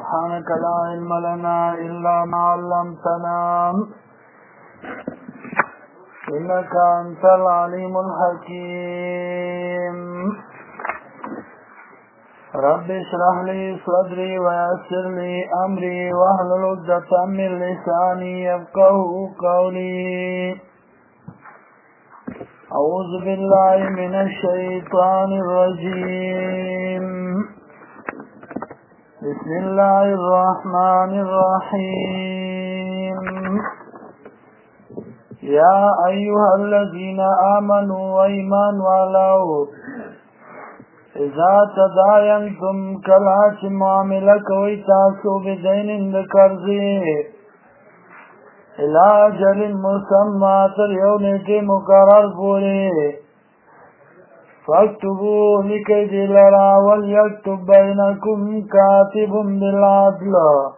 سبحانك لا علم لنا إلا ما علمتنا إنك أنت العليم الحكيم. رب اشرح لي صدري ويسر لي أمري واحلل عقدة من لساني يفقهوا قولي. أعوذ بالله من الشيطان الرجيم. بسم الله الرحمن الرحيم. يا أيها الذين آمنوا وإيمان والو إذا تداينتم كلاش معاملة کوئی تاسو بدين دقرضی الى اجل مسمى تر یو نیٹی مقرر پوری فاکتبو لکی دی لرا ولیکتب بینکم کاتب بالعدل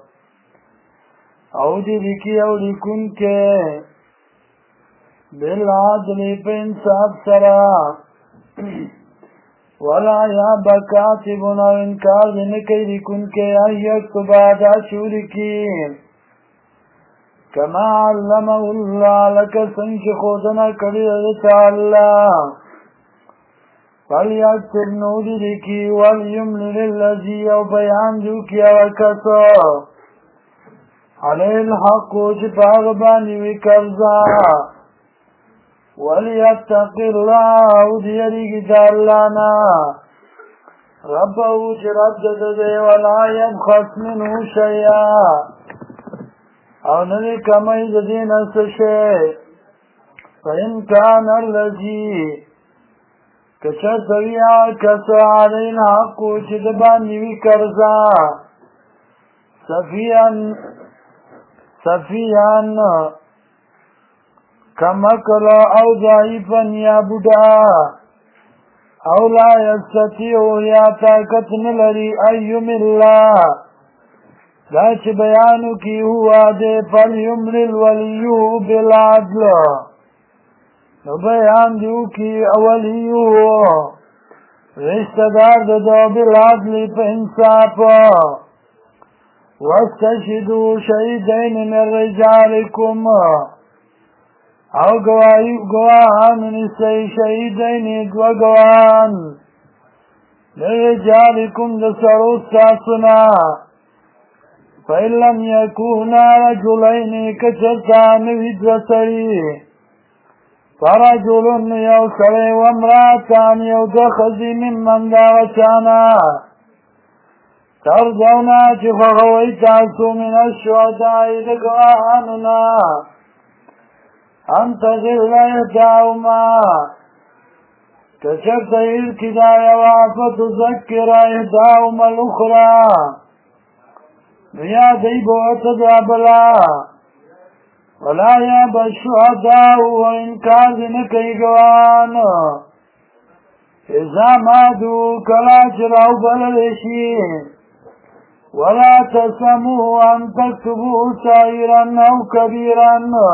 او دی لکی او لکن کے بالعدل پہ انصاف سرا ولا یا بکاتب او انکار دنکی لکن کے ایکتب آدھا شورکی كما علمه الله لك سنك خودنا كبيرة الله فليكتب نودي لكي وليملل الذي او بيان دوكي وكسو عليه الحق وشفاغ باني وكرزا وليتق الله وديري جدالانا ربه شردد دي ولا يبخس منه شيئا او ندی کمی دین سشے فإن كان الذي کچسویا کسو علینا حقو چدبان نیوی کرزا صفیان کمکل او ضعیفا یا بودا او لا یستطیع یا طاقت نلری ایوم اللہ داچ بیانو کی ہوا دے فلیملل ولیو بالعدل نو بیان دیو کی اولیو رشتہ دار دو بالعدل پہ انصاف واستشہدو شہیدین من رجالکم او گواہان نسی شہیدین دو گواہان من رجالکم دسرو ساسنا فإن لم يكونا رجلين كشرطان وجوسري فرجل يوسري وامرأتان يودخزي ممن داوشانا ترضونا شفغويتاسو من الشهداء لقواهاننا أن تغل يداهما كشرط الكداية وفتذكر إهداهما الأخرى یا دی بوت دابلا ولا یا بشهداء و انکار دنکی گوان اذا مادو کلا چراو بللشی ولا تسمو ان تکتبو سائرا او کبیرا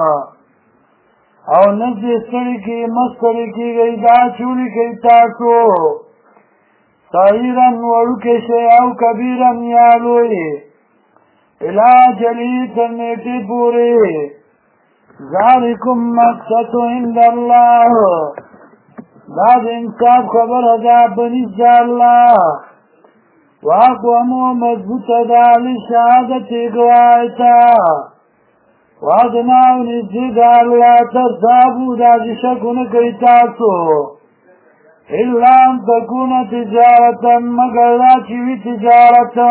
او نزی سرکی مسترکی گئی دا چولی کئی تاسو سائرا ورکشی او کبیرا یالوی الى جلیت نیٹی پوری ذالکم مقصد عند اللہ داد انصاف خبر ادا بنیز اللہ واقوامو مضبوط ادا لشہادت گوائتا وادناو نزید اللہ ترصابو داد شکن کئیتاسو اللہ ان تکون تجارتا مگر لا چوی تجارتا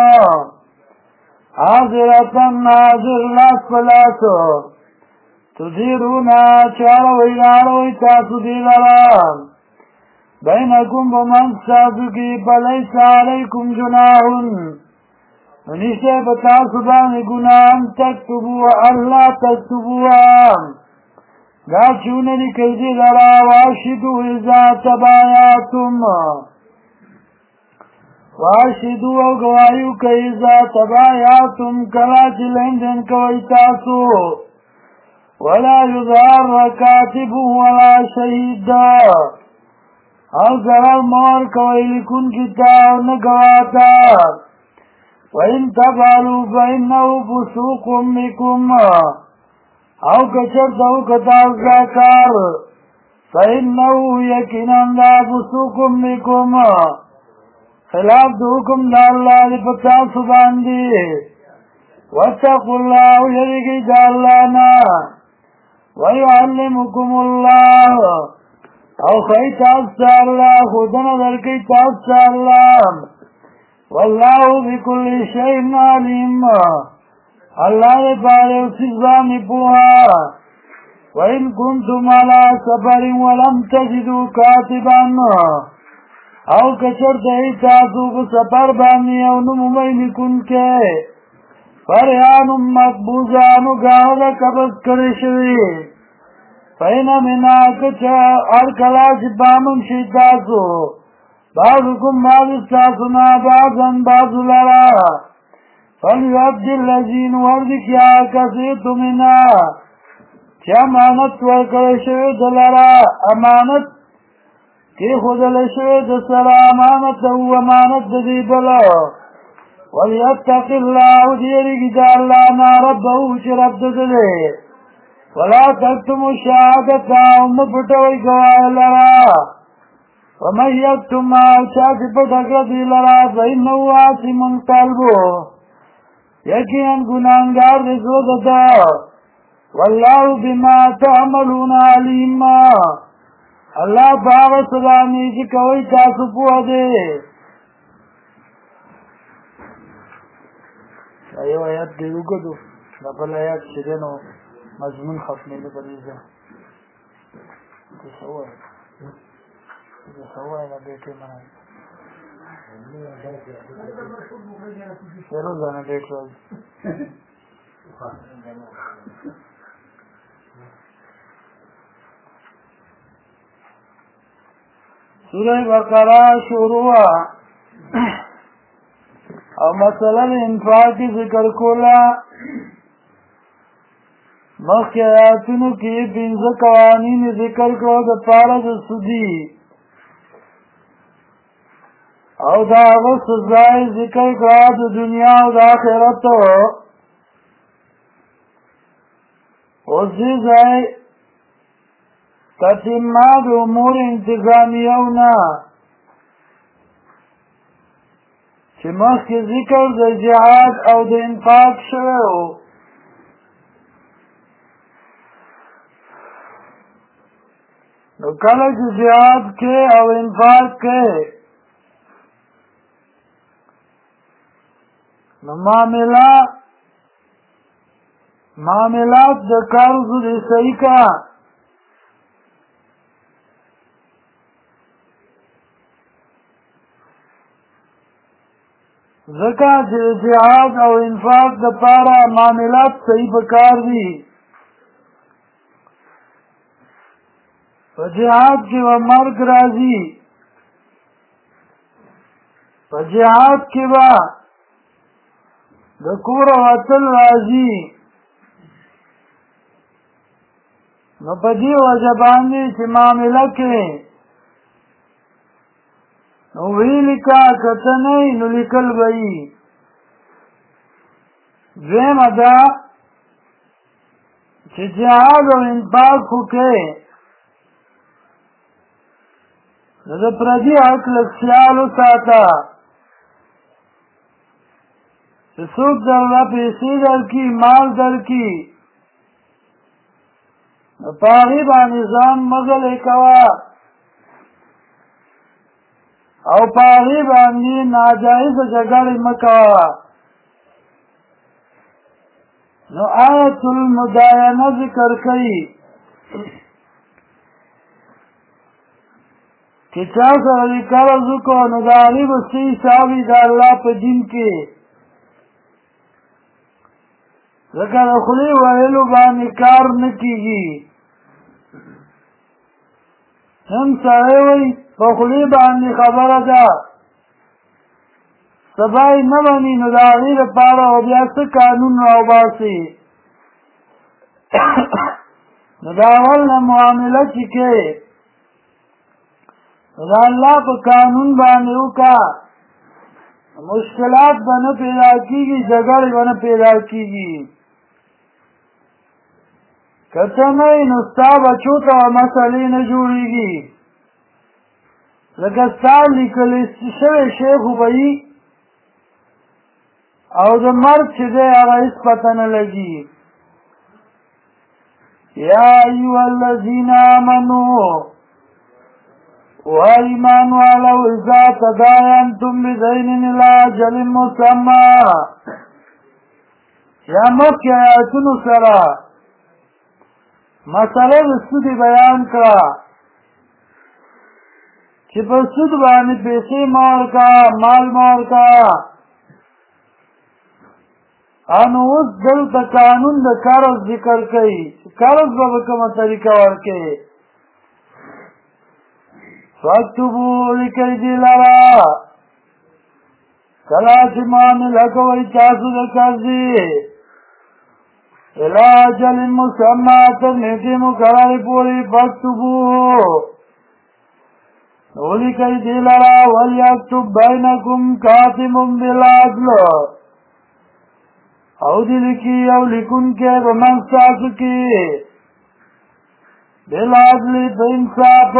حاضرتن حاضر لاس پلاسو تدیرونا چارو ایرارو تاسو دیلران بینکم بمنساسو کی پلیس علیکم جناحن نیشے بتاسو بانی گناہن تکتبو اللہ تکتبوان دا چوننی کئی دیلرا واشدو ازا تبایاتم واشدو او گوایو کئی ذات تبایاتم کلاچ لندن کوئی تاسو ولا یظہر کاتب ولا شہید او ضرر مور کوئی لکن کتاب نگواتا وَإِن تَفْعَلُوا فَإِنَّهُ فُسُوقٌ بِكُمْ او کچر دو کتاز دا کار فَإِنَّهُ یقیناً لا فُسُوقٌ بِكُمْ خلاف دو حکم دا اللہ دی پتاسو باندی وَاتَّقُوا اللَّهُ یریگی دا اللہ نا وَيُعَلِّمُكُمُ اللَّهُ او خی تاستا اللہ خودن درکی تاستا اللہ واللہ بكل شيء علیم اللہ نے پارے اسی زانی پوہا وَإِن كُنتُمْ عَلَى سَفَرٍ وَلَمْ تَجِدُوا كَاتِبًا او کچر دہی تاسو کو سفر بانی او نمومین کن کے فریان مقبوضانو گاہو قبض کرشوی فینا منا کچا ارکلا جبامن شیطاسو بعضکم بعضستاسنا بعضاً بعض لرا فلیعبد اللذین ورد کیا کسیتو منا چی امانت ورکرشوی دلرا امانت کی خودلشوی دسرا امانت او امانت دی بلا ولیتق اللہ دیرگی دا اللہ نا ربہو چی رب ددلے ولا تکتم الشہادتا ام پٹوئی گواہ لرا ومن یکتم ما چاک پتکردی لرا فإنہو عاصم قلبو یقیناً گناہگار رسو دتا واللہ بما تعملون علیم اللہ باغ سلامی جی کوئی تاسو پوہ دے ایو آیات دیو گدو نبل آیات شدنو مضمون ختمی لبریزا تسوائے نا بیٹے منائی شروع جانا بیٹ راج سورہ بقرہ شروع او مسئلہ انفاق کی ذکر کولا مخی آیاتونو کی پنزہ قوانین ذکر کرو دا پارا دا سودی او دا اغس سزائی ذکر کرو دا دنیا او دا آخرتو اسی زائی تتماد امور انتظامیونا چی مخی ذکر دا جہاد او دا انفاق شوئو نو کله چې جهاد کې او انفاق کې نو معاملات د قرض دې صحیح کا ځکه چې جهاد او انفاق د پاره معاملات صحیح پکار دي فجهاد کی و مرگ رازی فجهاد کی و دکور وطل رازی نو پدی وجبانی چی معاملہ کے نو وی لکا کتنی نو لکل بئی دویم ادا چی جهاد و انفاق ہو کے نو پردی حق لگ خیالو ساتا چی سوک در را پیسی در کی مال در کی نو پاغی با نظام مغل کوا او پاغی با ناجائز جگل مکوا نو آیت المدائنہ ذکر کئی کہ چا سره قرض کو نو دا غریب سی حسابي د الله په دین کې ذکر خلی ویلو باندې کار نه کیږي هم سره وي په خلی باندې خبره ده سبای نه ونی نو دا غیر پاره او بیا څه قانون او باسي نو دا اول نه معامله کې دا اللہ پا قانون بانیو کا مشکلات به نه پیدا کېږي، جګړې به نه پیدا کېږي. که ته نه یې نو ستا بچو ته مسلې نه جوړېږي. لکه ستا لیکلی شوی شی خو به وي او د مرګ چې دی هغه هېڅ پته نه لګي. یا ایها الذین آمنوا و ایمان والو اذا تداینتم بدین الی اجل مسمى یا مخکې آیاتونو سره مسله د سود بیان کړه چې په سود باندې پیسې مه ورکوه، مال مه ورکوه. انو اوس دلته قانون د قرض ذکر کوي چې قرض به په کومه طریقه ورکوې. فاکتبوا لیکئ دې لره کله چې معامله کوئ تاسو د قرضې الی اجل مسمى تر نیټې مقررې پورې فاکتبوا نو لیکئ دې لره ولیکتب بینکم کاتب بالعدل او دې لیکي او لیکونکی به منځ تاسو کې بالعدل په انصاف.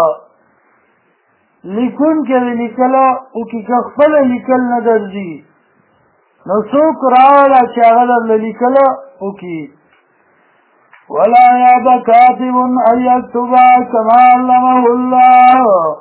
لیکونکی دې لیکله وکړي که خپله لیکل نه درځي نو څوک راوړه چې هغه درله لیکله وکړي. ولا یاب کاتب ان یکتب کما علمه الله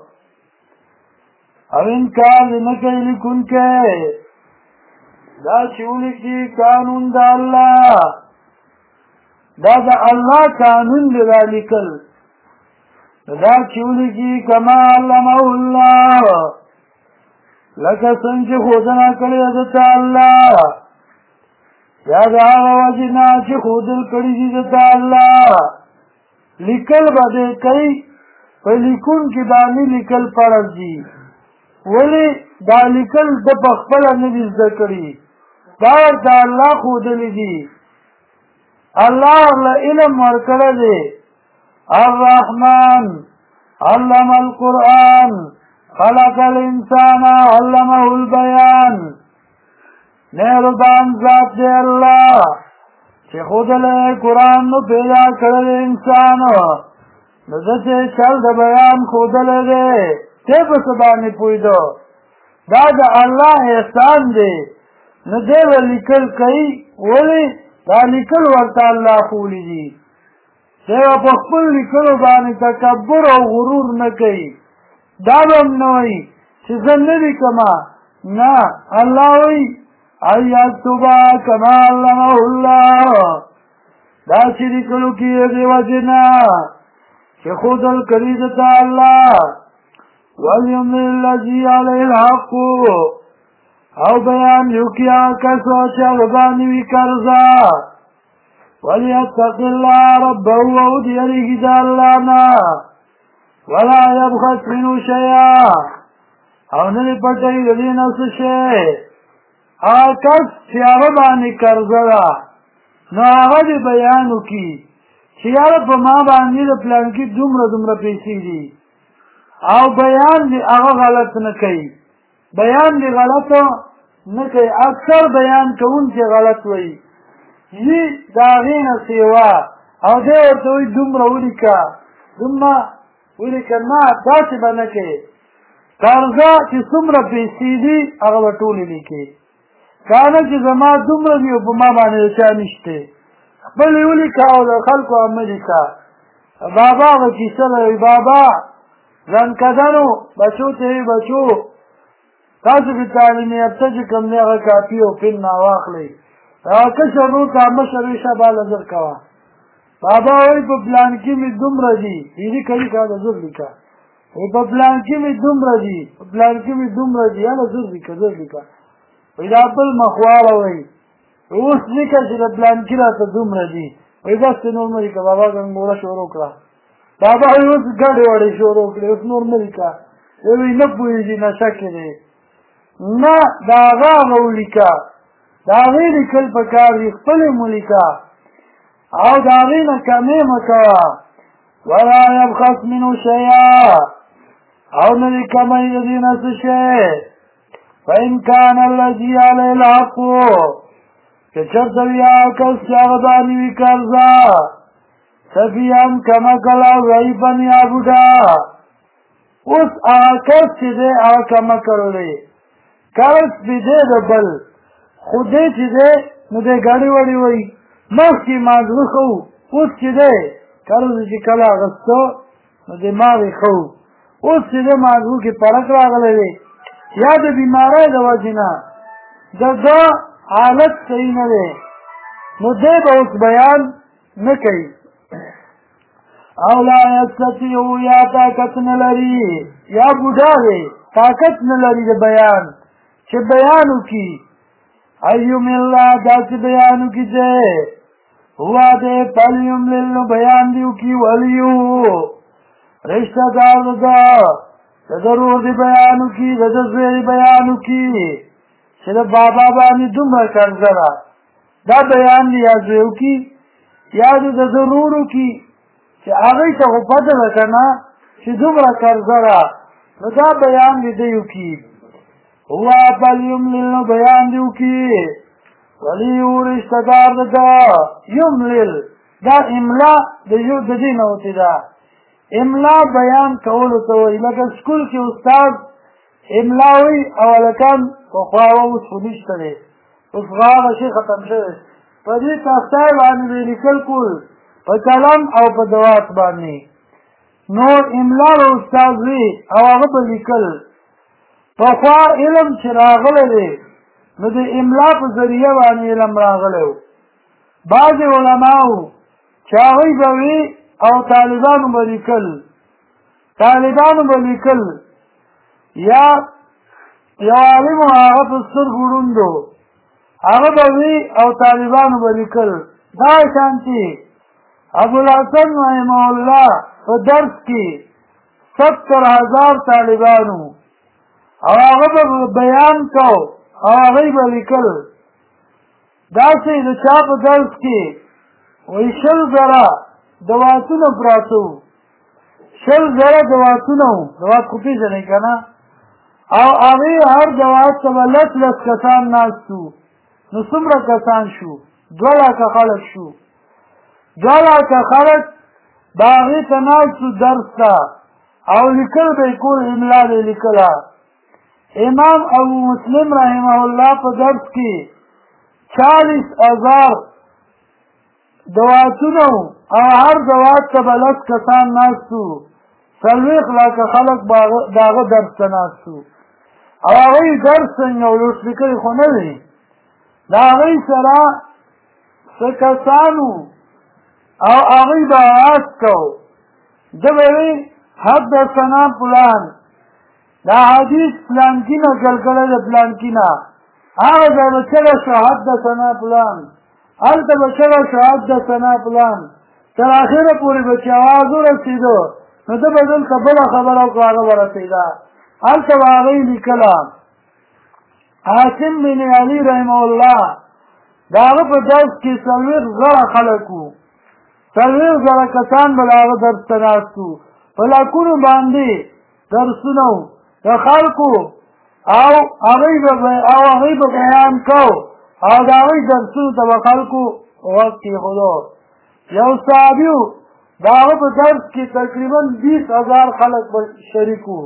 او انکار دې نه کوي لیکونکی دا چې ولیکي قانون د الله، دا د الله قانون دی دا لیکل. دا چې ولیکي کما علمه الله لکه څنګه چې ښودنه کړې ده دته الله، یا د هغه وجې نه چې ښودل کړي دي دته الله. لیکل به دې کوي، په لیکونکي باندې لیکل فرض دي. ولې دا لیکل ده په خپله نه دي زده کړي، دا ورته الله ښودلي دي. الله ورله علم ورکړی دی. الرحمن علم القرآن خلق الانسان علمه البیان. مهربان ذات دی الله چې ښودلی قرآن نو پیدا کړی انسان نو ده چې چل د بیان ښودلی دی تی په څه باندې پوهېده. دا د الله احسان دی. نو دی به لیکل کوي، ولې دا لیکل ورته الله ښوولي دي. دی به په خپل لیکلو باندې تکبر او غرور نه کوي. دا به هم نه وایي چې زه نه لیکمه، نه، الله وایي ان یکتب کما علمه الله. دا چې لیکلو کې یې دې وجې نه چې ښودل کړي درته الله. ولیملل الذي علیه الحق او بیان یوکړي هغه کس چې هغه باندې وي قرضه. ولیتق الله ربه او دې یېرېږي د الله نه. ولا یبخس منه شیئا او نه دې پټوي د دې نه څه شی. هغه کس چې هغه باندې قرضه ده نو هغه دې بیان وکړي چې یاره په ما باندې د پلانکي دومره دومره پیسې دي، او بیان دې هغه غلط نه کوي. بیان دې غلط نه کوي. اکثر بیان کوونکي غلط وایي یي د هغې نه سیوا او دی ورته وایي دومره ولیکه، دومره ولیکه. نه، داسې به نه کوي. قرضه چې څومره پیسې دي هغه به ټولې لیکي. که نه چې زما دومره دي او په ما باندې د چا نشته، خپل یې ولیکه او د خلکو هم مه لیکه. بابا هغه کیسه ده، وایي بابا ځنکدنو بچو ته یې بچو تاسو کې تعلیم یافته چې کوم دی هغه کاپي او پن راواخلئ، هغه کشر ورور ته مشر وایي شه باله زر کوه. بابا وایي په پلان کې مې دومره دي، ویلي که لیکه هله زر لیکه. وایي په پلان کې مې دومره دي، په پلان کې مې دومره دي، هله زر لیکه، زر لیکه. وایي دا بل مخواړه وایي اوس لیکه چې د پلان کې راته دومره دي. وایي داسې نور مه لیکه. بابا ګنګوره شروع کړه. بابا وایي اوس ګډې وړې شروع کړې، اوس نور مه لیکه. وایي نه پوهېږي، نشه کې دی. نه، د هغه هغه ولیکه، د هغې لیکل پکار دي، خپلې مو لیکه او د هغې نه کمې مه کوه. ولا یبخس منه شیئا او نه دې کمی د دې نه څه شی. فإن كان الذي عليه الحق که چرته وي هغه کس چې هغه باندې وي قرضه سفیان کمکل او ضعیفا یا بوډا اوس هغه کس چې دی هغه کمکل دی قرض پې دی د بل خو دی چې دی نو دی ګاډې وړې وایي مخکې مازغه ښه و اوس چې دی قرض چې کله اخیسته نو دماغ یې ښه و اوس چې دی مازغو کې فرق راغلی دی یا د بیمارۍ د وجې نه د ده حالت صحیح نه دی نو دی به اوس بیان نه کوي او لا یستطیع یا طاقت نه لري یا بوډا دی طاقت نه لري د بیان چې بیان وکړي ایوم الله داسې بیان وکړي چې هوا دی فلیملل نو بیان دې وکړي ولیو رشته دار ده د ضرور دی بیان وکړي د ده زوی بیان وکړي چې د بابا باندې دومره قرضه ده دا بیان دی یا زوی وکړي یا د ضرور وکړي چې هغوی ته خو پته ده که نه چې دومره قرضه ده نو دا بیان دی دی وکړي هوا فلیملل نو بیان دی وکړي ولیو رشته دار ده یملل دا املا د دې نه وتې ده املا بیان کولو ته وایي لکه سکول کې استاد املا وایي او هلکان پخوا اوس خو نشته دی اوس خو هغه شی ختم شوی په دې تختای باندې به لیکل کول په قلم او په دوات باندې نو املا به استاد وي او هغه به لیکل پخوا علم چې راغلی دی نو د املا په ذریعه باندې علم راغلی و بعضې علماو چې هغوی به وي او طالبانو به لیکل یا یو عالم و هغه په سترګو ړوند و هغه به وي او طالبانو به لیکل دا شانتي ابوالحسن رحمه الله په درس کې 70,000 طالبانو او هغه به بیان کو او هغوی به لیکل داسې د چا په درس کې وایي 100,000 دواتونه پراته وو 100,000 دواتونه وو دوات خو پېژنئ که نه او هغې هر دوات ته به لس کسان ناست وو نو څومره کسان شو 2 لکه خلک شو 2 لکه خلک به هغې ته ناست وو درس ته او لیکل به یې کول املا به یې لیکله امام ابو مسلم رحمه الله په درس کې 40,000 دواتونه او هر دوات ته به 10 کسان ناست وو 40 لکه خلک د هغه درس ته ناست وو او هغوی درس څنګه و لوډسپیکر یې خو نه وي د هغوی سره څه کسان وو او هغوی به آواز کو ده به وي حدثنا فلان دا حدیث پلانکي نقل کړی د پلانکي نه هغه ځای به چغه شو حدثنا فلان هلته به چغه شو حدثنا فلان تر اخره پورې به چې اواز ورسېدو نو ده به دلته بله خبره وکړه هغه به رسېده هلته به هغوی لیکله عاصم بن علي رحمه الله د هغه په درس کې 40,000 خلک وو 40,000 کسان به د هغه درس ته ناست وو په لاکونو باندې درسونه وو د خلکو او هغوی به بیان کو او د هغوی درسونو ته به خلکو غوږ کېښودو یو صحابي و د هغه په درس کې تقریبا 20,000 خلک به شریک وو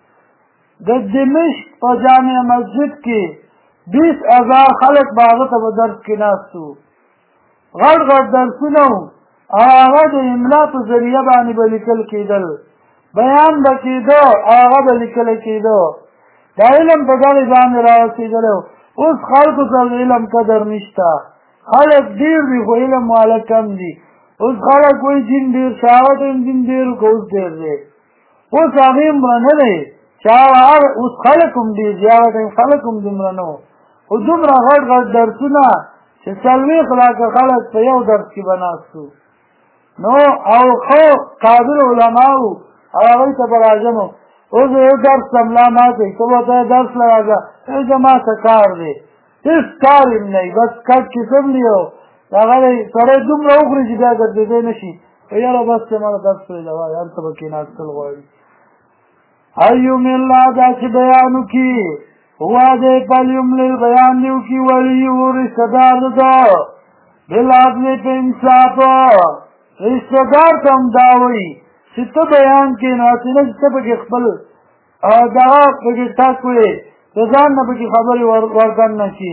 د دمشق په جامع مسجد کې 20,000 خلک به هغه ته په درس کې ناست وو غټ درسونه وو او هغه د املا په ذریعه باندې به لیکل کېدل بیان به کېده او هغه به لیکلی کېده دا علم په دغې باندې رارسېدلی اوس خلکو ته د علم قدر نشته خلک ډېر دي خو علم والا کم دي اوس خلک وایي دین ډېر شو هغه ټایم دین ډېر که اوس ډېر دی اوس هغې مړه نه دی چې اوس خلک هم ډېر دي هغه ټایم خلک هم دومره نه وو خو دومره غټ درسونه چې 40 لکه خلک په یو درس کې به ناست وو نو او ښه قابل علما وو او هغوی ته به راجم وو اوس یو درس ته ملا ماتوي ته به ته درس له راځه زما څه کار دی هېڅ کار یې نه وي بس کټ قسم دی او هغه دی سړی دومره وخوري چې بیا ګرځېدی نه شي یاره بس چې ماته درس پرېږده وایي هلته به کېناستل غواړي ایوم الله داسې بیان وکړي ہوا دے فلیملل بیان دیو کی ولی و رشتہ دار دا بالعدل پہ انصاف رشتہ دار تم داوی ست بیان کی ناسینه ست پکی خپل دعا پکی تاکوی تزان نا پکی خبری وردن نکی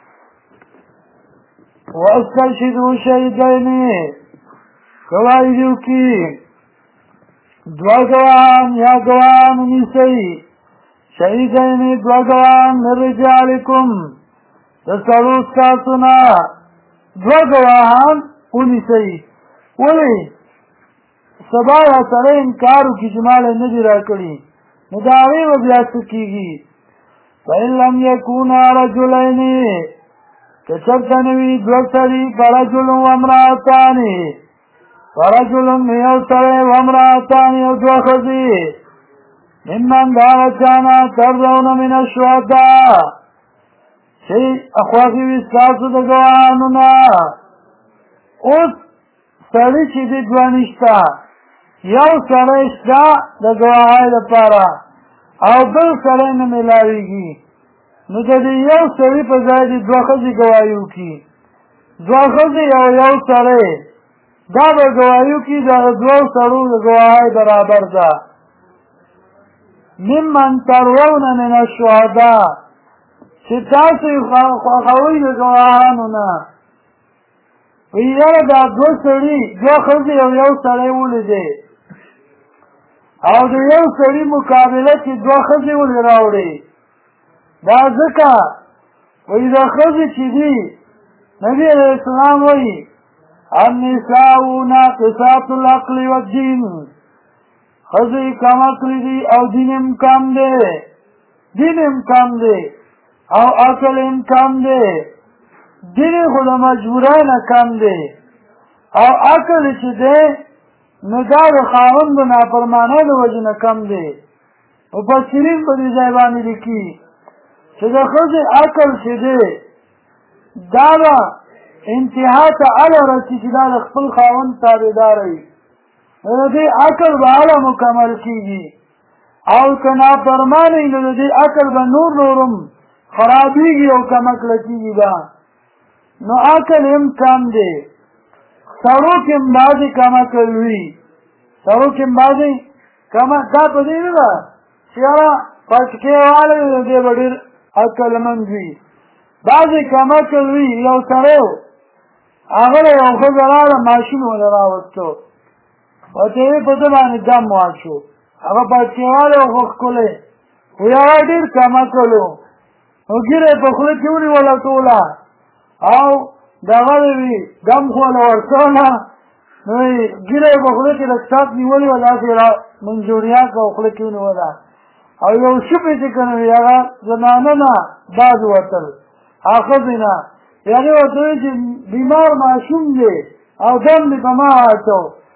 وَأَسْتَشْهِدُوا شَهِدَيْنِ گواہی دیو کی دو گواہان یا گواہان نیسی شهیدین دو گواہان من رجالکم تسلو استاسنا دو گواہان نیسی ولی سبا یا سره انکارو کی جمال ندی را کری نداوی و بیاست کی گی فَإِن لَمْ يَكُونَا رَجُلَيْنِ کچرتنوی دو سری فرجل و امراتانی فرجل یو سری و امراتانی و دو خزی ممن دارچانا ترزون من الشهداء چی اخواقی وستاسو دا گوانونا اس سری چی دی دوانشتا یو سریشتا دا گواهای دا پارا او بل سری نملاویگی نو د یو سړي په ځای د دوه ښځې ګواهي وکړي دوه ښځې او یو سړی دا به ګواهي وکړي د دوو سړو د ګواهۍ برابر ده ممن ترون من الشهداء چې تاسو یې خوښوئ د ګواهانو نه وایي یاره دا دوه سړي دوه ښځې او یو سړی ولیدې او د یو سړي مقابله کې دوه ښځې ولې راوړې دا ځکه وایي دا ښځې چې دي نبي علیه السلام وایي النساء ناقصات العقل والدین ښځې کم عقلې دي او دین هم کم دی دین هم کم دی او عقل هم کم دی دین خو د مجبورۍ نه کم دی او عقل چې دی نو دا د خاوند د نافرمانۍ د وجې نه کم دی مفسرین په دې ځای باندې لیکي چې د ښځې عقل چې دی دا به انتها ته هله رسي چې دا د خپل خاوند تابعداره وي نو د دې عقل به هله مکمل کېږي او که نافرمانه وي نو د دې عقل به نورم خرابېږي او کمکله کېږي به نو عقل هم کم دی سړو کې هم بعضې کم عقل وي سړو کې هم بعضې دا په دې نه ده چې یاره پټکې والی د دې به ډېر عقلمند وي بعضې کم عقل وي یو سړی و هغه له یو ښځه راغله ماشین ونه راوستو او چې یې په ده باندې دم واچو هغه پټکې والی و خو ښکلی خو هغه ډېر کم عقل و نو ږیره یې په خوله کې ونیوله ټوله او دغه وي دم خو له ورڅونه نو ږیره یې په خوله کې د کتاب نیولې وه داسې منجوریات به خوله کې ونیوله او یو شپې چې که نه وي هغه زنانه نه باز وتل هغه ښځې نه یعنې ورته وایي چې بیمار ماشوم دی او دم دې په ما اچو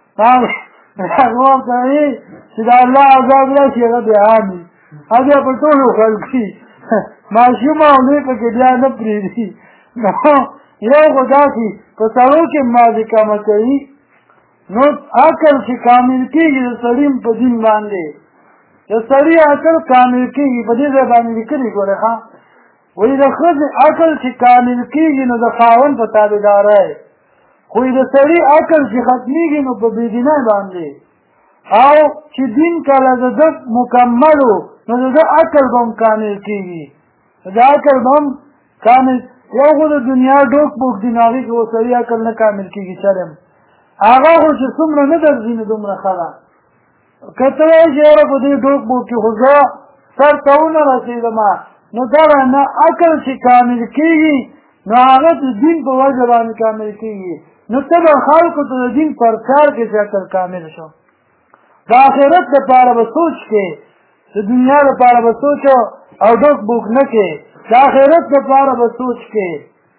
هغه ورته وایي چې د الله عذاب راشي هغه بیا عام وي هغه بیا په ټولو خلکي ماشوم او لوی پکې بیا نه پرېږدي نو یو خو داسې په سړو کې مازې کمه کوي نو عقل چې کامل کېږي د سړي په دین باندې د سړي عقل کامل کېږي په دې ځای باندې لیکلي ګورې ښه وایي د ښځې عقل چې کامل کېږي نو د خاوند په تابعدارۍ خو د سړي عقل چې ختمېږي نو په بېدینۍ باندې او چې دین کله د ده مکمل و نو د ده عقل به هم کامل کېږي د عقل به هم کامل یو خو د دنیا ډوک بوک دي نو هغې کې و سړي عقل نه کامل کېږي چرم هغه خو چې څومره نه درځي نو دومره ښه ده که ته وایې چې یاره په دې ډوک بوک کې خو زه سر ته ونه رسېدم نو دغه نه عقل چې کامل کېږي نو هغه د دین په وجه باندې کامل کېږي نو ته به خلکو ته د دین پرچار کې چې عقل کامل شو د آخرت دپاره به سوچ کې د دنیا دپاره به سوچ او ډوک بوک نه کې د آخرت دپاره به سوچ کې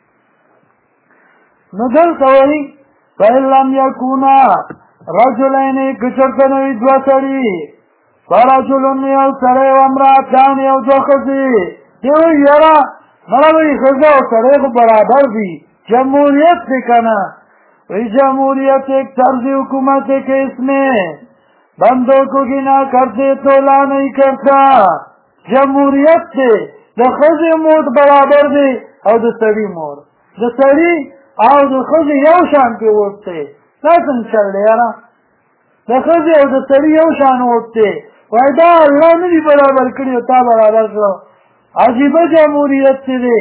نو دلته وایي فإن لم یکونا رجلین که چېرته نه وي دوه سړي فرجل یو سړی و امرأتان یو دوه ښځې دی وایي یاره مړه وایي ښځه او سړی خو برابر دي جمهوریت دی که نه وایي جمهوریت ایک طرز حکومت ہے کہ اس میں بندوں کو گنا کرتے تولا نہیں کرتا جمہوریت سے د ښځې موټ برابر دی او د سړي مور د سړي او د ښځې یو شان کې اوټ دی دا څنګه چل دی یاره د ښځې او د سړي یو شان اوټ دی وایي دا الله نه دي برابر کړي او تا برابر کړو عجیبه جمهوریت چې دی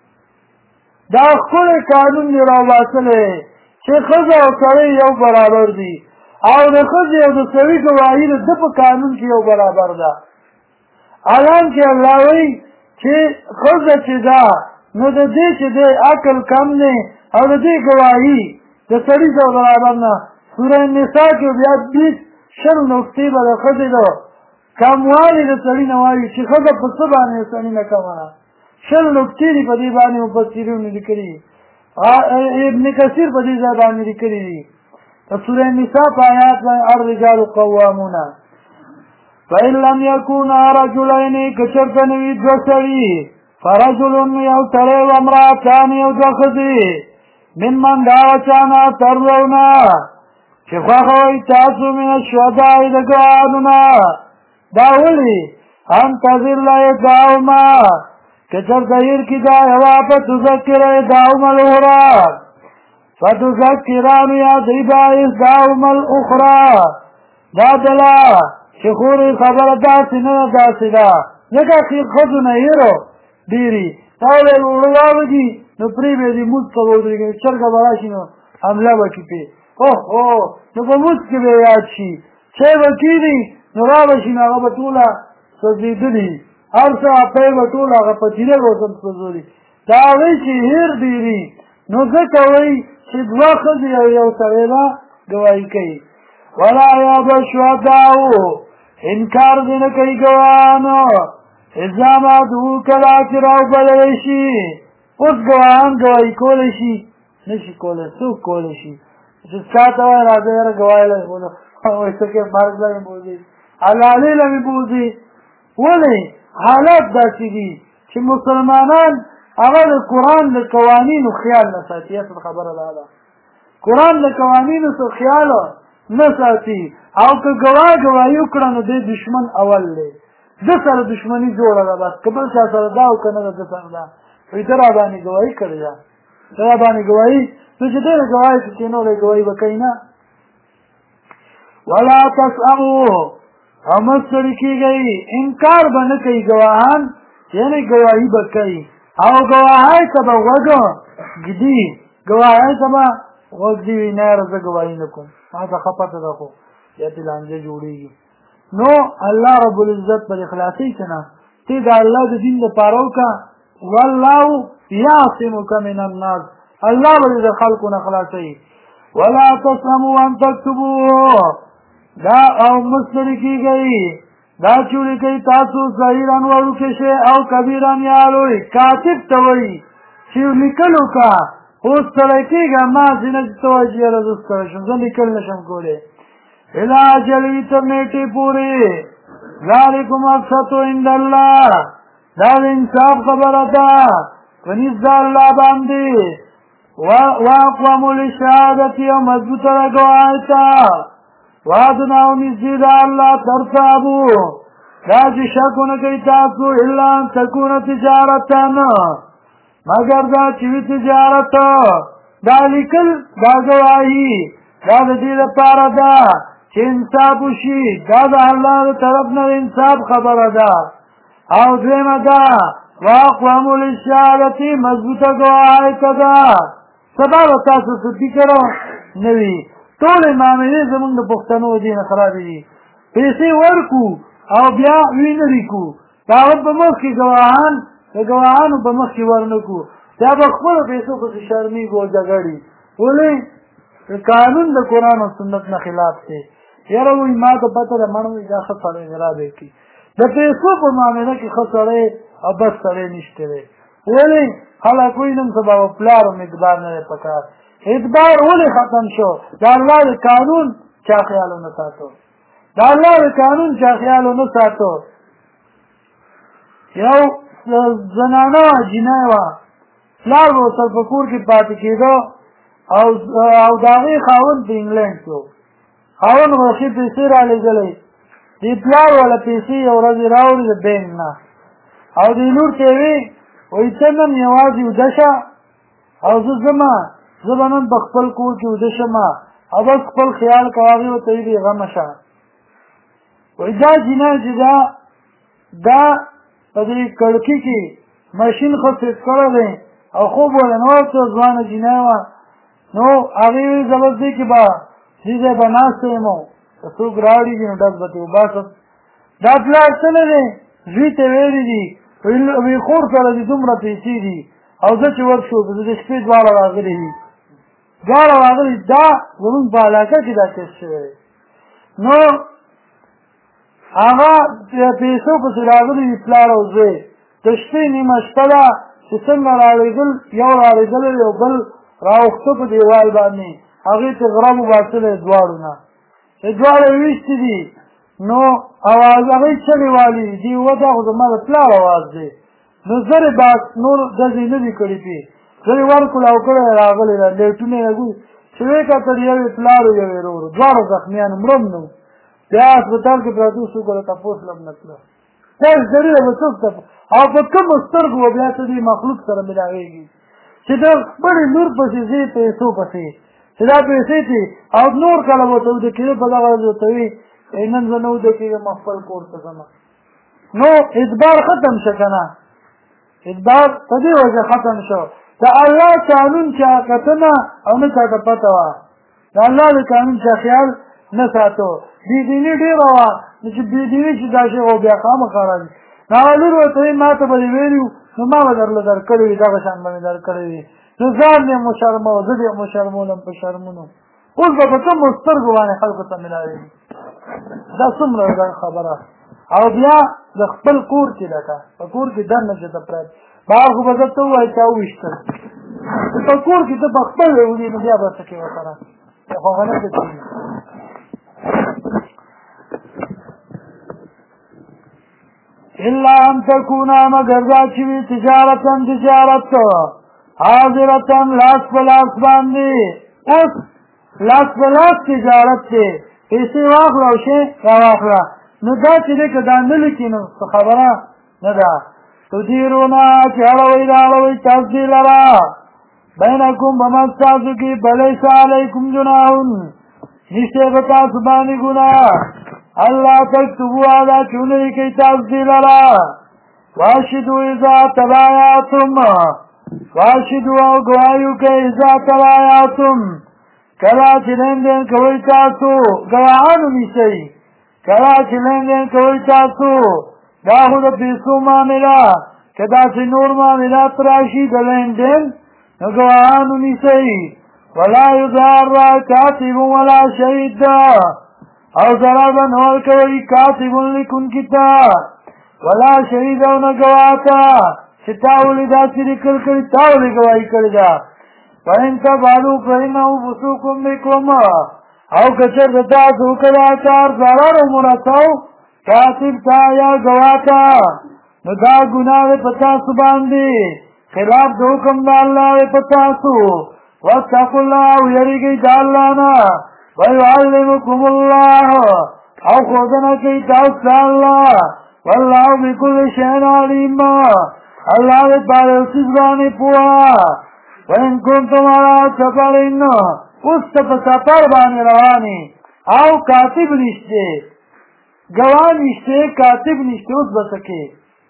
دا ښکلی قانون دی راوباسلی چې ښځه او سړی یو برابر دي او د ښځې او د سړي ګواهي د ده په قانون کې یو برابر ده حالانکې الله وایي چې ښځه چې ده نو د دې چې دی عقل کم دی او د دې ګواهي د سړي سره برابر نه سوره نساء کې بیا 20 نقطې به د ښځې د کموالي د سړي نه وایي چې ښځه په څه باندې سړي نه کمه ده 20 نقطې دي په دې باندې مفسرینو لیکلي ابن کثیر په دې ځای باندې لیکلي دي په سوره نساء په آیات باندې الرجال قوامون فإن لم يكونا رجلين كشرط نوي دو سړي فرجل یو سړی و امرأتان یو دوه ښځې ممن دا چانا ترضونا چې خوښوئ تاسو من الشهداء د ګواهانو نه دا ولې ان تذل یدعوما که چېرته هېر کړي دا یوه فتذکر یدعوما الاخرى فتذکرانو یادوي به یدعوما الاخرى دا دله چې خورې خبره داسې نه ده داسې ده ځکه ښځو نه هېرو ډېرې تا وویل اوړه واوږي نو پرېږدي مونځ ته به ودرېږي چرګه به راشي نو حمله به کړي پرې اوهو نو په مونځ کې به یاد شي چای به کېږي نو را به شي نو هغه به ټوله سوځېدلي هر څه اپی به ټول هغه په تیره به ورته سوځولي د هغوی چې هېر ډېري نو ځکه وایي چې دوه ښځې او یو سړی به ګواهي کوي ولا یابه شهداء انکار دې نه کوي ګواهانو اذا ما دعوا کله چې راوبللی شي اوس ګواهان ګواهي کولی شي نه شي کولی څوک کولی شي چې چا ته وایي راځه یاره ګواهي له بولو وایي څه کې مرګ له مې بوځي حلالې له مې بوځي ولې حالات داسې دي چې مسلمانان هغه د قرآن د قوانینو خیال نه ساتي اصل خبره دا ده قرآن د قوانینو څه خیال نه ساتي او که ګواهي وکړه نو دی دشمن اول دی ده سره دشمني جوړه ده بس که بل چا سره دا او که نه ده ده سره ده وایي ته راباندې ګواهي کړې ده ته راباندې ګواهي نو چې دی د ګواهي چې کېنولی ګواهي به کوي نه ولا تسأمو او مستړي کېږئ انکار به نه کوي ګواهان یعنې ګواهي به کوي او ګواهۍ ته به غوږ ږدي ګواهۍ ته به غوږ دي وي نه یاره زه ګواهي نه کوم ما ته ښه پته ده خو بیا ترې لانجه جوړېږي نو الله رب العزت پر اخلاصۍ که نه ته د الله د دین دپاره وکړه والله یعصمک من الناس الله به دې د خلکو نه خلاصوي ولا تسأموا ان تکتبوه دا او مستړي کېږئ دا چې ولیکئ تاسو صغیرا وړوکی شی او کبیرا یا لوی کاتب ته وایي چې لیکلو که اوس ستړی کېږه ما ځې نه ته وایي چې یاره زه ستړی شم زه لیکل نه شم کولی الی اجل وي تر نیټې پورې ذلکم اقسط عند الله دا د انصاف خبره ده په نزد د الله باندې واقومو للشهادة او مضبوطه ده ګواهۍ ته وادنا او نزدې د الله ترتابو دا چې شک ونه کوي تاسو الا ان تکونه تجارتا مگر دا چې وي تجارت دا لیکل دا ګواهي دا د دې لپاره ده چې انصاف وشي دا د الله د طرف نه انصاف خبره ده او دویمه ده واقومو للشهادة مضبوطه ګواهۍ ته ده سبا به تاسو څه فکر نه وي ټولې معاملې زمونږ د پښتنو دي نه خرابې دي پیسې ورکو او بیا وینه لیکو د هغه په مخ کې ګواهان د ګواهانو په مخ کې ورنه کړو دا به خپلو پیسو پسې شرمېږو او جګړې ولې قانون د قرآن او سنت نه خلاف دی یاره وایي ما ته پته ده مړ وایي دا ښه سړی دی رابې کړي د پیسو په معامله کې ښه سړی او بد سړی نشته دی ولې خلک وایي نن سبا به پلار او مقدار نه دی پکار اعتبار ولې ختم شو د الله د قانون چا خیال ونه ساتو د الله د قانون چا خیال ونه ساتو یو زنانه جنۍ وه پلار به ورسره په کور کې پاتې کېده او د هغې خاوند په انګلینډ کې و خاوند به ښې پیسې رالېږلی دې پلار والا پیسې یو ورځې راوړي د بینک نه او دې لور ته وی وایي ته نن یوازې ویده شه او زه ځمه زه به نن په خپل کور کې ویده شم او بس خپل خیال کوه هغې ورته وي بېغمه شه وایي دا جینۍ چې دا په دې کړکي کې ماشین خو سیټ کړی دی او خوب وله نه ورته ځوانه جینۍ وه نو هغې ویل زه بس دې کې به دې ځای به ناسته یم که څوک راوړېږي نو ډز به ترې وباسم دا پلار څه نه دی زوی ته ویلي دي وی خور سره دې دومره پیسې دي او زه چې ورشو د شپې دواړه راغلي دي دا زمونږ په علاقه کې دا کیس شوی دی نو هغه پیسو پسې راغلي دي پلار او زوی د شپې نیمه شپه ده چې څنګه راړېدل یو راړېدلی یو بل راوخته په دیوال باندې هغې ته غرب وباسلی دواړو نه چې دواړه ویشتي دي نو اواز هغې چغې والي دي دی وه دا خو زما د پلار اواز دی نو زرې باس نور ډزې نه دي کړي پې زرې ورکړو او کړی راغلی ده لیټونه یې ګوري چې ویې کتل یوې پلار و یوې ورور دواړو زخمیان مړم نه بیا هسپتال کې پراته څوک له تپوس لم نه کړه تاسو ضروري به څوک او په کومو سترګو به بیا ته دې مخلوق سره ملاوېږي چې د خپلې لور پسې ځې پیسو پسې چې دا پیسې دي او نور کله به ورته وده کېده په دغه ورځ ورته وي نن زه نه وده کېږم خپل کور ته ځم نو اعتبار ختم شه که نه اعتبار په دې وجه ختم شو د الله قانون چا کتنه او نه چاته پته وه د الله د قانون چا خیال نه ساتو بېدیني ډېره وه نو چې بېدیني چې دا شی او بیا خامخا راځي نو هغه لور ورته وایي ما ته به دې ویلي وو نو ما به درله درکړی وي دغه شان به مې درکړی وي نو ځان دې مو شرمو زه دې مو شرمولم په شرمونو اوس به په کومو سترګو باندې خلکو ته ملاوېږي دا څومره ده خبره او بیا د خپل کور کې لکه په کور کې دننه چې ته پرات بهر خو به درته ووایي چا وویشتل په کور کې ته په خپل وولي نو بیا به څه کوې ورسره خو هغه نه څه الا ان تکونا مگر دا چې وي تجارتا حاضرتا لاس په لاس باندې اوس لاس په لاس تجارت دی پیسې واخله او شی راواخله نو دا چې دی که دا نه لیکي نو څه خبره نه ده تدیرونه چې اړوئ راړوئ تاسو دې لره بینکم په منځ تاسو کې بلیس علیکم جناحون نشته به تاسو باندې ګناه الله تکتبوا دا چې ونه لیکئ تاسو دې لره واشهدوا اذا تبایعتم واشهدوا او ګواهي وکئ اذا تبایعتم کله چې لندن کوئ تاسو ګواهان ونیسئ کله چې لندن کوئ تاسو دا خو د پیسو معامله که داسې نور معاملات راشي د لندن نو ګواهان ونیسئ ولا یضار کاتب ولا شهید او ضرر به نه ورکوئ کاتب لیکونکي ته ولا شهید او نه ګواه ته چې تا ولې داسې لیکل کړي تا ولې ګواهي کړې ده فإن تفعلوا فإنه فسوق بكم او که چېرته تاسو وکړه کار ضرر ومرسو کاتب ته یا ګواه ته نو دا ګناه دی په تاسو باندې خلاف د حکم د الله دی په تاسو واتقوا الله او یریږئ د الله نه ویعلمکم الله او ښودنه کوي تاسو ته الله والله بكل شیء علیم الله دی په هر یو څیز باندې پوهه وإن كنتم على سفر اوس ته په سفر باندې روانې او کاتب نشته ګواه نشته کاتب نشته اوس به څه کې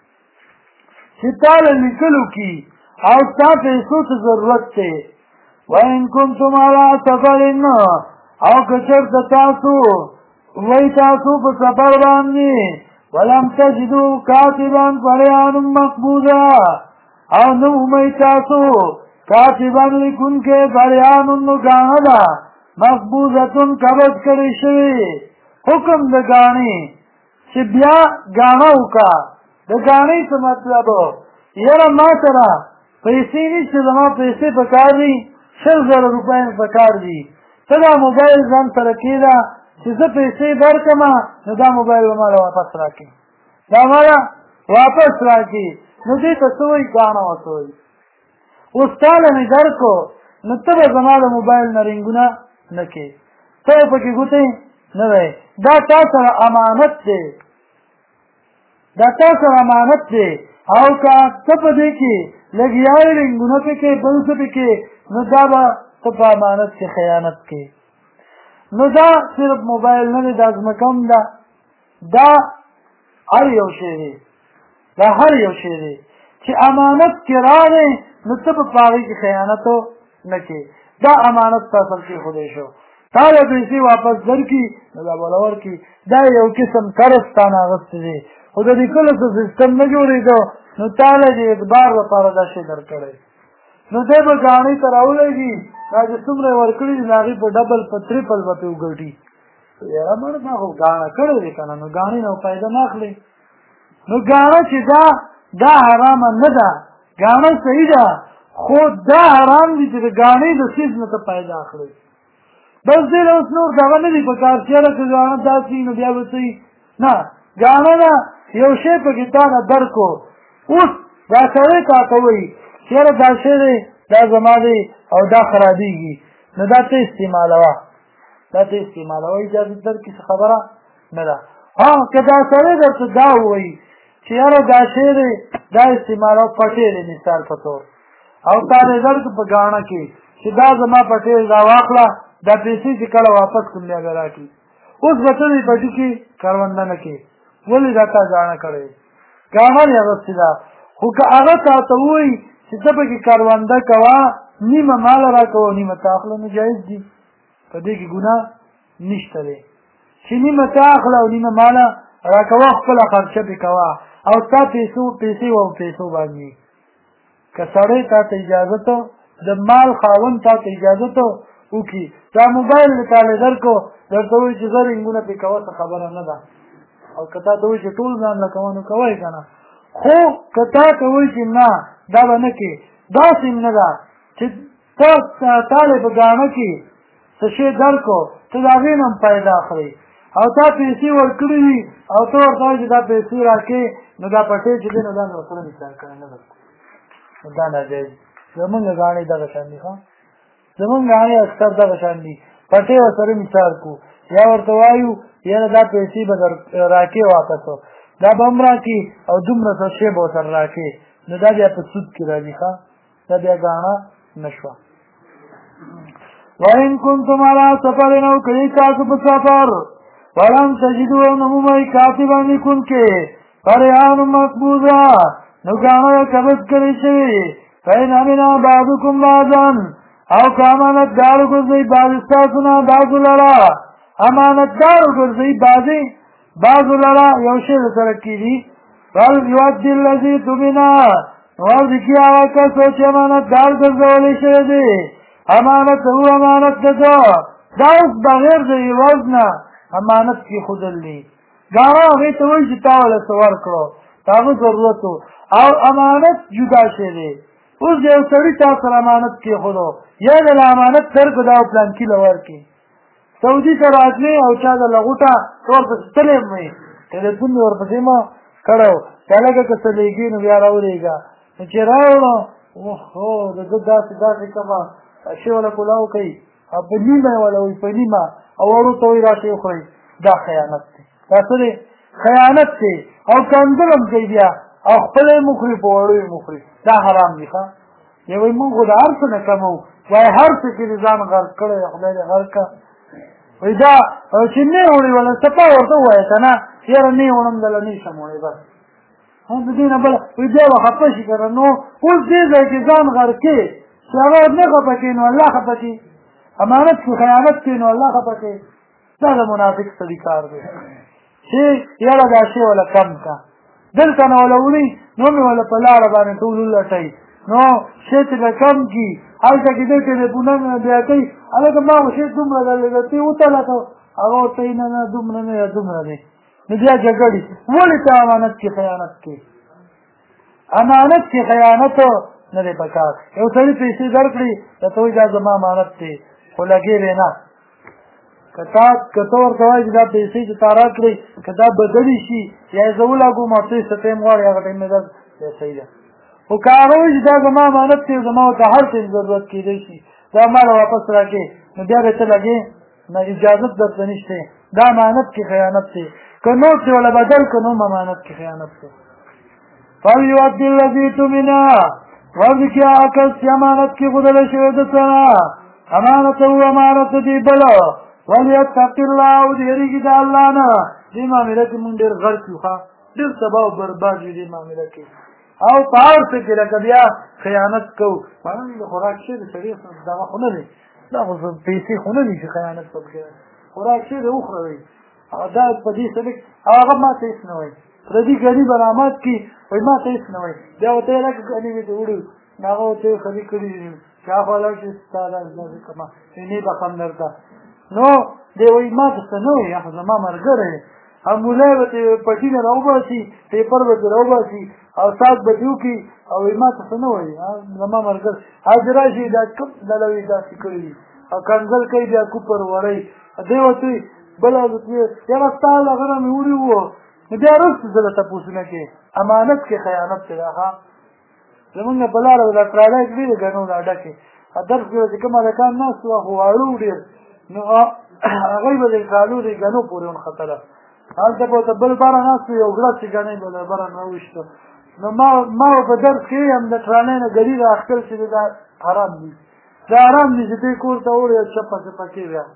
چې تا له لیکلو کې او ستا پیسو ته ضرورت دی وإن كنتم على سفر او که چېرته تاسو وایي تاسو په سفر باندې ولم تجدوا کاتبا فریان مقبوضا او نه مومئ تاسو کاتبان لیکون کے بریان انو گانا دا مقبوضتون قبض کری شوی حکم دا گانی چی بیا گانا ہوکا دا گانی سے مطلب یرا ما سرا پیسی نیچ زمان پیسی پکار دی 6,000 روپے پکار دی تا موبایل زن سرکی دا چی زا پیسی برکما نو دا موبایل ومالا واپس راکی دا مالا واپس راکی نو دیتا سوئی گانا و سوئی اوس تاله مې درکو نو ته به زما د موبایل نه رنګونه نه کې ته یې پکې ګوتې نه وی دا تا سره امانت دی دا تا سره امانت دی او که ته په دې کې لګیاوې رنګونه پکې بل څه پکې نو دا به ته په امانت کې خیانت کوې. نو دا صرف موبایل نه دی، دا ځمکه هم ده، دا هر یو شی دی، دا هر یو شی دی چې امانت کې راغی نو ته به په هغې کې خیانت نه کوې. دا امانت په اصل کې خدای شو تا له پیسې واپس درکړي نو دا به له ورکړي. دا یو قسم قرض تا نه اخیستی دی، خو د دې کله څه سیسټم نه جوړېده نو تا له د اعتبار لپاره دا شی درکړی. نو دی به ګاڼې ته راولېږي، دا چې څومره یې ورکړي دي د هغې په ډبل په تریپل به پرې وګټي. یاره مړ ما خو ګاڼه کړې دی که نه، نو ګاڼې نه فایده نه اخلي. نو ګاڼه چې دا حرامه نه ده، ګاڼه صحیح ده، خو دا حرام دي چې د ګاڼې د څیز نه ته فایده اخلي. بس دې له اوس نور دغه نه دي په کار چې یاره که ګاڼه داسې نو بیا به څه نه، ګاڼه نه یو شی پکې تا نه درکو. اوس دا سړی تا ته وایي چې یاره دا شی دی دا زما دی او دا خرابېږي، نو دا ته استعمالوه، دا ته استعمالوه، اجازت درکړي څه خبره نه ده. که دا سړی درته دا ووایي چې یاره دا شی دی دا استعمالوه، پټې دی مثال په طور، او تا دې درکړه په ګاڼه کې چې دا زما پټې دا واخله، دا پیسې چې کله واپس کړم بیا به راکړي. اوس به ته دې پټي کې کرونده نه کوې، ولې دا تا ګاڼه کړې؟ ګاڼه دې اغوستې ده، خو که هغه تا ته ووایي چې ته پکې کرونده کوه، نیمه ماله راکوه نیمه تا اخله، نو جایز دي، په دې کې ګناه نشته دی چې نیمه تا اخله او نیمه ماله راکوه، خپله خرچه پې کوه او تا پیسې و پیسو باندې. که سړی تا ته اجازت د مال خاوند تا ته اجازت وکړي، دا موبایل دې تاله درکړو درته وایي چې زه رنګونه پې کوه څه خبره نه ده، او که تا ته وایي چې ټول ځان له کوه نو کوئ که نه. خو که تا ته وایي چې نه دا به نه کې، داسې نه ده چې تاله په ګاڼه کې څه شی درکړو ته د هغې نه هم فایده اخلې او تا پیسې ورکړي وي او ته ورته وایي چې دا پیسې راکړې، نو دا پټې چې دی نو دا مې ورسره مثال کړی نه درکړو، نو دا ناجایز. زمونږ ګاڼې دغه شان دي، زمونږ ګاڼې اکثر دغه شان دي، پټې ورسره مثال کړو یا ورته وایو یاره دا پیسې به راکړې واپسو، دا به هم راکړي او دومره څه شی به ورسره راکړې، نو دا بیا په سود کې راځي، دا بیا ګاڼه نه شوه. وَإِن كُنتُمْ عَلَىٰ سَفَرٍ او کله تاسو په سفر ولم تجدوا نمومئ کاتبا لیکونکي فرهان مقبوضه، نو ګاڼه یې قبض کړی شوي، فإن أمن بعضكم بعضا او که امانتدار وګرځئ بعض ستاسو نه بعضو لره، امانتدار وګرځئ بعضو لره یو شی درسره کېږي، فلیؤدي الذي اؤتمن ورکړي هغه کس چې امانتدار ګرځولی شوی دی امانت هو امانت ده، دا اوس بغیر د عوض نه امانت کېښودل دي. ګاڼه هغې ته وایي چې تا وله څه ورکړو، د هغه ضرورت او امانت جدا شی دی. اوس د یو سړي تا سره امانت کېښودو یا د له امانت درکړو دا او پلانکي له ورکړي، سعودي ته راتلې او چا د لغوټه ته ورپسې تللی م وایي ټلیفون مې ورپسې ما کړی و چې هلکه که څه لېږې نو بیا راولېږه، نو چې راوړو اوهو د ده داسې کومه شی وله کلاو کوي او په نیمه یې وله وایي په نیمه او وړو ته وایي راشئ وخورئ، دا خیانت دی، دا څه دی؟ خیانت دی. او کنځل هم کوي بیا او خپله یې مخوري په وړو یې مخوري، دا حرام دی. یې وایي مونږ خو د هر څه نه کمو، وایي هر څه کې دې ځان غرق کړی دی، خدای دې غرق کړه. وایي دا چې نه یې وړي وله څپه ورته ووایه که نه یاره نه یې وړم دله نه یې شم وړی بس د دې نه بله وایي بیا به خفه شي که نه. نو اوس دې ځای کې ځان غرق کې چې هغه نه خفه کړي نو الله خفه کړي، امانت کې خیانت کړي نو الله خفه کړي. دا د منافق سړي کار دی چې یاره دا شی وله کم که دلته نه وله وړي نو مې وله په لاره باندې ټول ولټوي، نو شی چې به کم کړي هلته کې دی ټلیفونونه بیا کوي هلکه ما خو شی دومره درلېږه ته یې وتلکه، هغه ورته وایي نه نه دومره نه یا دومره دی، نو بیا جګړې. ولې ته امانت کې خیانت کوې؟ امانت کې خیانت نه دی په کار. یو سړي پیسې درکړي درته وایي دا زما امانت دی خو لګې دی نه، که ته ورته وایي چې دا پیسې چې تا راکړې که دا بدلې شي یا یې زه ولګوم او ته یې څه ټایم غواړې هغه ټایم مې در بیا صحیح ده. خو که هغه وایي چې دا زما امانت دی زما ورته هر ټایم ضرورت کېدی شي دا ماله واپس راکړې، نو بیا به ته لګې نه، اجازت درته نشته، دا امانت کې خیانت دی. که نوټ دې وله بدل که نو هم امانت کې خیانت دی. فلیؤدي الذي اؤتمن ورد کې هغه کس چې امانت کې ښودلی شوی ده سره امانته امانت دې بل وليتق الله او دې یېرېږي د الله نه. دې معامله کې مونږ ډېر غرق یو ښه ډېر تباه او برباد یو دې معامله کې او په هر څه کې لکه بیا خیانت کوو معلوم د خوراک شی د سړي دغه خو نه دی دا خو پیسې خو نه دي چې خیانت پکې خوراک شی د وخوروئ دا په دې سړي هغه ما ته هېڅ نه وایي پردي غریب علامات کې وایي ما ته هېڅ نه وایي بیا ورته یې لکه ګنې مې ته وړو هغه ورته یې خلي کړي دي چې هغه ولاړ شي ستا دا کما نه بخم درته نو دی وایي ما ته څه نه وایي هغه زما ملګری او مولای به ته پټي نه راوباسي پیپر به ته راوباسي او ساعت به دې وکړي او وایي ما ته څه نه وایي زما ملګری حاجي راشي دا کوم دلوي داسې کړي دي او کنځل کوي بیا کوپر وړی دی ورته وایي بله یاره ستا هغه نه مې وړي وو نو بیا وروسته زه له تپوسونه کې امانت کې خیانت دی هغه زمونږ په لاره دا ټرالی کې ډېرې ګڼو دا ډکې درس کې چې کوم هلکان ناست وو خو واړه وو ډېر نو هغوی به د کالو د ګنو پورې ونښتله هلته به ورته بل باره ناست وو یو ګړس چې ګنۍ به له بره راوویشته نو ما په درس کې یم د ټرالۍ نه ګړي راښکل چې دا حرام دي دا حرام دي چې دوی کور ته وړي او چپه چپه کې بیا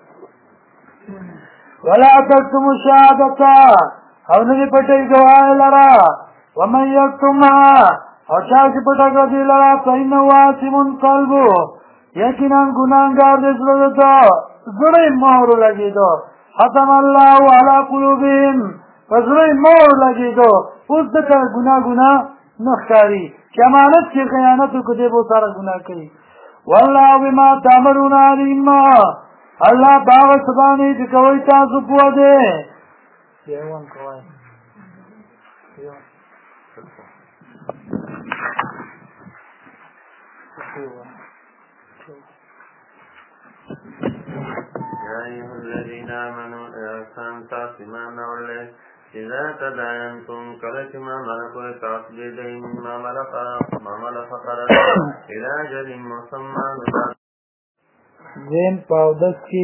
ولا تکتموا الشهادة او نه دې پټوي ګواهۍ لره ومن یکتمها او چا چې پټه کړه دې لره فإنه آثم قلبه یقینا ګناهګار دی زړه ده زړه یې مهر لګېده ختم الله علی قلوبهم په زړه یې مهر لګېده اوس دته ګناه نه ښکاري چې امانت چې خیانت وکړو دی به سره ګناه کوي والله بما تعملون علیم الله په هغه څه باندې چې کوئ تاسو پوه دی یوان کوئ يا أيها الذين آمنوا إحسان تاسمان أولئك إذا تداينتم كلكما ملكوا تعصبيدين ما ملك قرر إلى أجل مسمى زين پاودس کی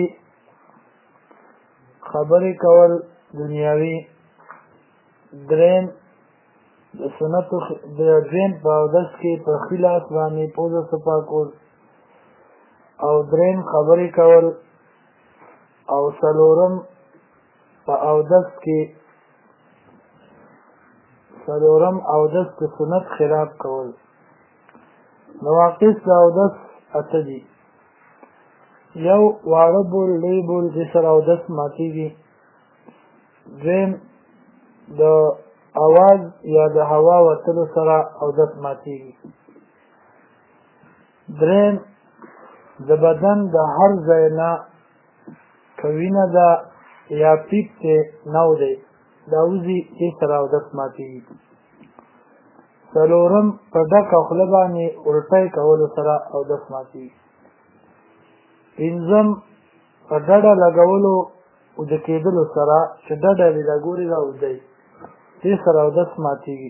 خبرې کول دنیاوي درین د سنتو د درین پاودس کې په خلاف باندې پوزه صفا کول او درین خبرې کول او څلورم په اودس کې څلورم اودس د سنت خلاف کول نواقص د اودس اته دي یو واړه بول لوی بول چې سره اودس ماتېږي دویم د اواز یا د هوا وتلو سره اودس ماتېږي دریم د بدن د هر ځای نه که وینه ده یا پیپ دی نو دی دا وځي دې سره اودس ماتېږي څلورم په ډکه خوله باندې الټی کولو سره اودس ماتېږي پنځم په ډډه لګولو اوده کېدلو سره چې ډډه وي لګوري راوځي دې سره اودس ماتېږي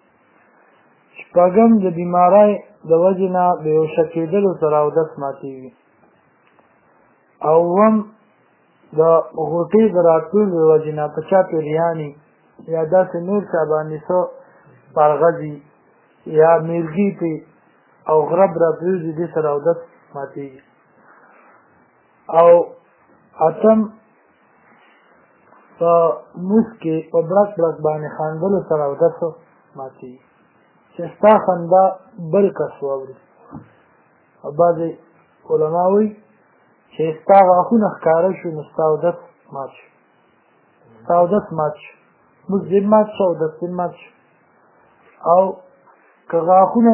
شپږم د بیمارۍ د وجې نه بېهوشه کېدلو سره اودس ماتېږي اووم د غوټې د راتلو د وجې نه په چا پیریانې یا داسې نور چا باندې څه پرغځي یا میرګي پې او غرب راپرېوځي دې سره اودس ماتېږي او اتم په موس کې په بړک بړک باندې خاندلو سره اودس ماتېږي چې ستا خندا بل کس واوري او بعضې علما وایي چې ستا غاښونه ښکاره شو نو ستا اودس مات شو ستا اودس مات شو موس دې مات شو اودس دې مات شو او که غاښونه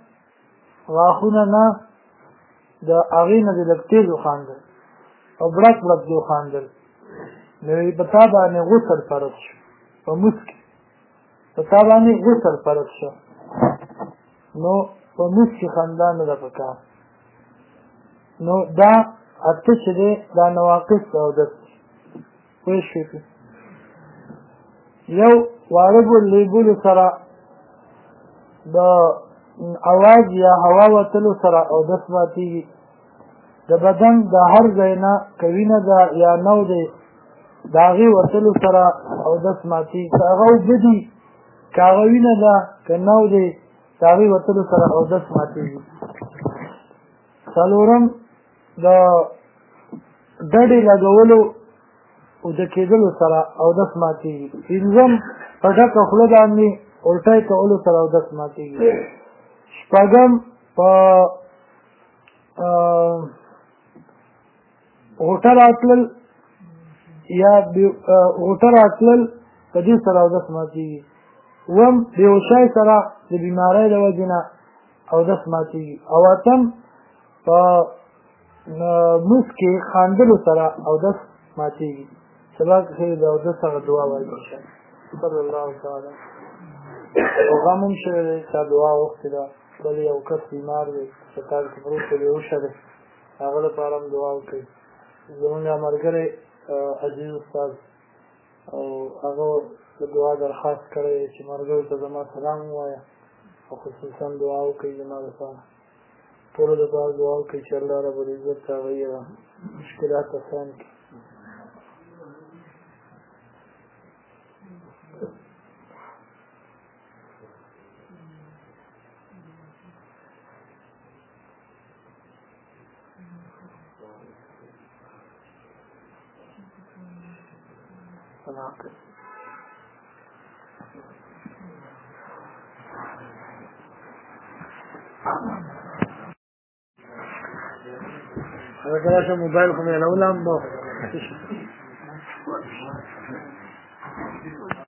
نه د هغې نه دې لږ تېز وخاندل او بړک بړک دې وخاندل نو په تا باندې غسل فرض شو په موس کې په تا باندې غسل فرض شو نو په موس کې خندا نه ده پکار نو دا اته چې دی دا نواقص د اودس دي پوه شوې یو واړه بول لوی بولو سره د اواز یا هوا وتلو سره اودس ماتېږي د بدن د هر ځای نه که وینه ده یا نو دی د هغې وتلو سره اودس ماتېږي که هغه اوبه دي که هغه وینه ده که نو دی د هغې وتلو سره اودس ماتېږي. څلورم د ډډې لګولو اوده کېدلو سره اودس ماتېږي. پنځم په ډکه خوله باندې الټی کولو سره اودس ماتېږي. شپږم په غوټه راتلل یا غوټه راتلل په دې سره اودس ماتېږي. اووم بېهوشۍ سره د بیمارۍ د وجې نه اودس ماتېږي. او اتم په موس کې خاندلو سره اودس ماتېږي. سبا کې د اودس هغه دعا وایي صلی الله تعالی. او غم هم شوی دی چې دعا وختې ده بل یو کس بیمار دی شکال کې پروت دی بېهوشه دی هغه لپاره هم دعا وکړئ. زمونږ ملګری عزیز استاد او هغه د دعا درخواست کړی چې ملګرو ته زما سلام ووایه او خصوصا دعا وکړئ زما لپاره. ټولو لپاره دعا وکړئ چې الله رب العزت هغوی مشکلات اسان کړي. هذا موبايل خمينة ولا